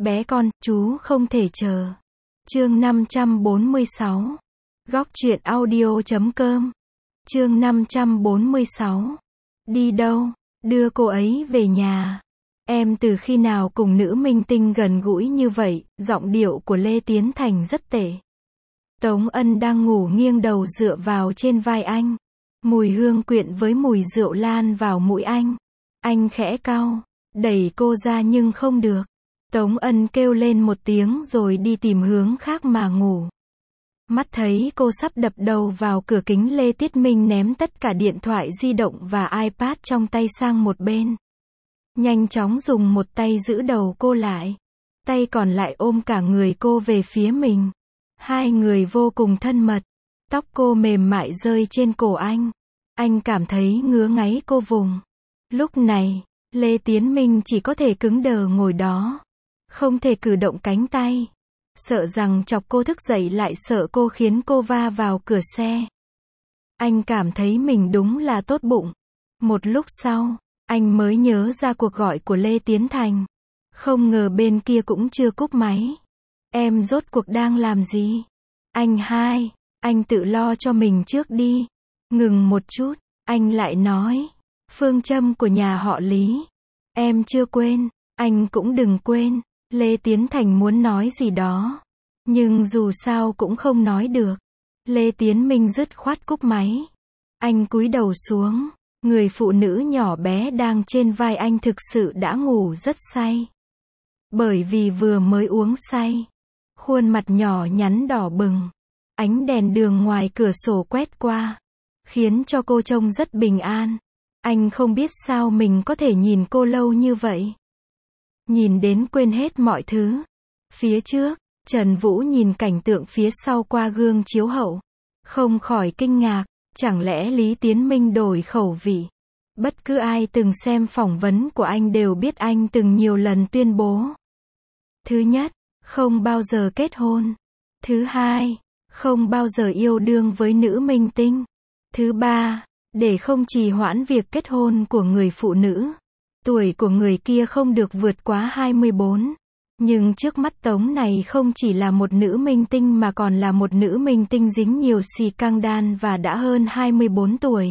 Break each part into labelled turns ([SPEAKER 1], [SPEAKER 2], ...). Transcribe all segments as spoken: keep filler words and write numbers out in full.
[SPEAKER 1] Bé con, chú không thể chờ. Chương năm trăm bốn mươi sáu. Góc truyện audio chấm com. Chương năm trăm bốn mươi sáu. Đi đâu? Đưa cô ấy về nhà. Em từ khi nào cùng nữ minh tinh gần gũi như vậy? Giọng điệu của Lê Tiến Thành rất tệ. Tống Ân đang ngủ nghiêng đầu dựa vào trên vai anh. Mùi hương quyện với mùi rượu lan vào mũi anh. Anh khẽ cau, đẩy cô ra nhưng không được. Tống Ân kêu lên một tiếng rồi đi tìm hướng khác mà ngủ. Mắt thấy cô sắp đập đầu vào cửa kính, Lê Tiết Minh ném tất cả điện thoại di động và iPad trong tay sang một bên. Nhanh chóng dùng một tay giữ đầu cô lại. Tay còn lại ôm cả người cô về phía mình. Hai người vô cùng thân mật. Tóc cô mềm mại rơi trên cổ anh. Anh cảm thấy ngứa ngáy cô vùng. Lúc này, Lê Tiến Minh chỉ có thể cứng đờ ngồi đó. Không thể cử động cánh tay. Sợ rằng chọc cô thức dậy, lại sợ cô khiến cô va vào cửa xe. Anh cảm thấy mình đúng là tốt bụng. Một lúc sau, anh mới nhớ ra cuộc gọi của Lê Tiến Thành. Không ngờ bên kia cũng chưa cúp máy. Em rốt cuộc đang làm gì? Anh hai, anh tự lo cho mình trước đi. Ngừng một chút, anh lại nói. Phương châm của nhà họ Lý. Em chưa quên, anh cũng đừng quên. Lê Tiến Thành muốn nói gì đó. Nhưng dù sao cũng không nói được. Lê Tiến Minh dứt khoát cúp máy. Anh cúi đầu xuống. Người phụ nữ nhỏ bé đang trên vai anh thực sự đã ngủ rất say. Bởi vì vừa mới uống say. Khuôn mặt nhỏ nhắn đỏ bừng. Ánh đèn đường ngoài cửa sổ quét qua. Khiến cho cô trông rất bình an. Anh không biết sao mình có thể nhìn cô lâu như vậy. Nhìn đến quên hết mọi thứ. Phía trước, Trần Vũ nhìn cảnh tượng phía sau qua gương chiếu hậu. Không khỏi kinh ngạc, chẳng lẽ Lý Tiến Minh đổi khẩu vị? Bất cứ ai từng xem phỏng vấn của anh đều biết anh từng nhiều lần tuyên bố. Thứ nhất, không bao giờ kết hôn. Thứ hai, không bao giờ yêu đương với nữ minh tinh. Thứ ba, để không trì hoãn việc kết hôn của người phụ nữ. Tuổi của người kia không được vượt quá hai mươi bốn. Nhưng trước mắt Tống này không chỉ là một nữ minh tinh mà còn là một nữ minh tinh dính nhiều scandal và đã hơn hai mươi bốn tuổi.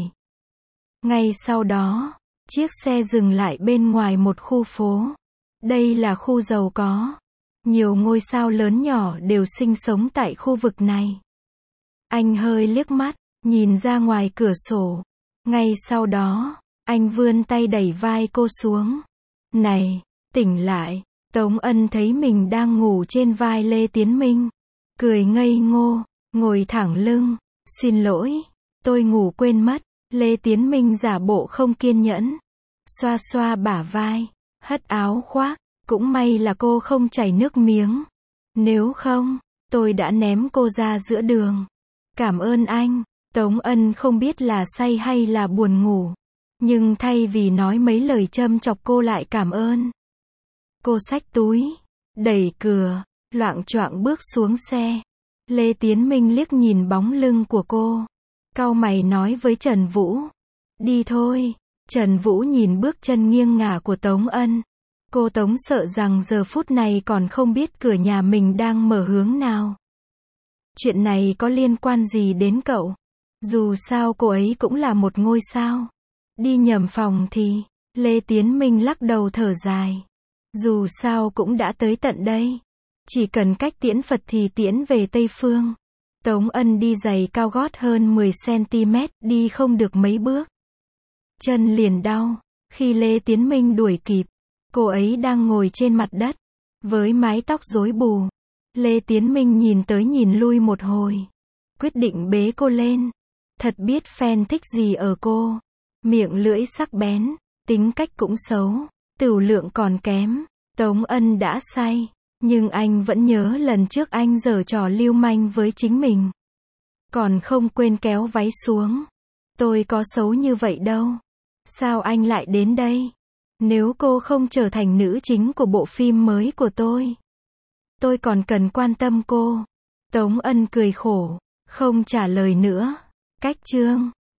[SPEAKER 1] Ngay sau đó, chiếc xe dừng lại bên ngoài một khu phố. Đây là khu giàu có. Nhiều ngôi sao lớn nhỏ đều sinh sống tại khu vực này. Anh hơi liếc mắt, nhìn ra ngoài cửa sổ. Ngay sau đó, anh vươn tay đẩy vai cô xuống. Này, tỉnh lại. Tống Ân thấy mình đang ngủ trên vai Lê Tiến Minh. Cười ngây ngô, ngồi thẳng lưng. Xin lỗi, tôi ngủ quên mất. Lê Tiến Minh giả bộ không kiên nhẫn. Xoa xoa bả vai, hất áo khoác. Cũng may là cô không chảy nước miếng. Nếu không, tôi đã ném cô ra giữa đường. Cảm ơn anh. Tống Ân không biết là say hay là buồn ngủ. Nhưng thay vì nói mấy lời châm chọc cô lại cảm ơn. Cô xách túi, đẩy cửa, loạng choạng bước xuống xe. Lê Tiến Minh liếc nhìn bóng lưng của cô. Cau mày nói với Trần Vũ. Đi thôi. Trần Vũ nhìn bước chân nghiêng ngả của Tống Ân. Cô Tống sợ rằng giờ phút này còn không biết cửa nhà mình đang mở hướng nào. Chuyện này có liên quan gì đến cậu? Dù sao cô ấy cũng là một ngôi sao. Đi nhầm phòng thì, Lê Tiến Minh lắc đầu thở dài. Dù sao cũng đã tới tận đây. Chỉ cần cách tiễn Phật thì tiễn về Tây Phương. Tống Ân đi giày cao gót hơn mười xăng-ti-mét, đi không được mấy bước. Chân liền đau. Khi Lê Tiến Minh đuổi kịp, cô ấy đang ngồi trên mặt đất, với mái tóc rối bù. Lê Tiến Minh nhìn tới nhìn lui một hồi. Quyết định bế cô lên. Thật biết fan thích gì ở cô. Miệng lưỡi sắc bén, tính cách cũng xấu, tửu lượng còn kém. Tống Ân đã say, nhưng anh vẫn nhớ lần trước anh giở trò lưu manh với chính mình. Còn không quên kéo váy xuống. Tôi có xấu như vậy đâu. Sao anh lại đến đây? Nếu cô không trở thành nữ chính của bộ phim mới của tôi, tôi còn cần quan tâm cô. Tống Ân cười khổ, không trả lời nữa. Cách chương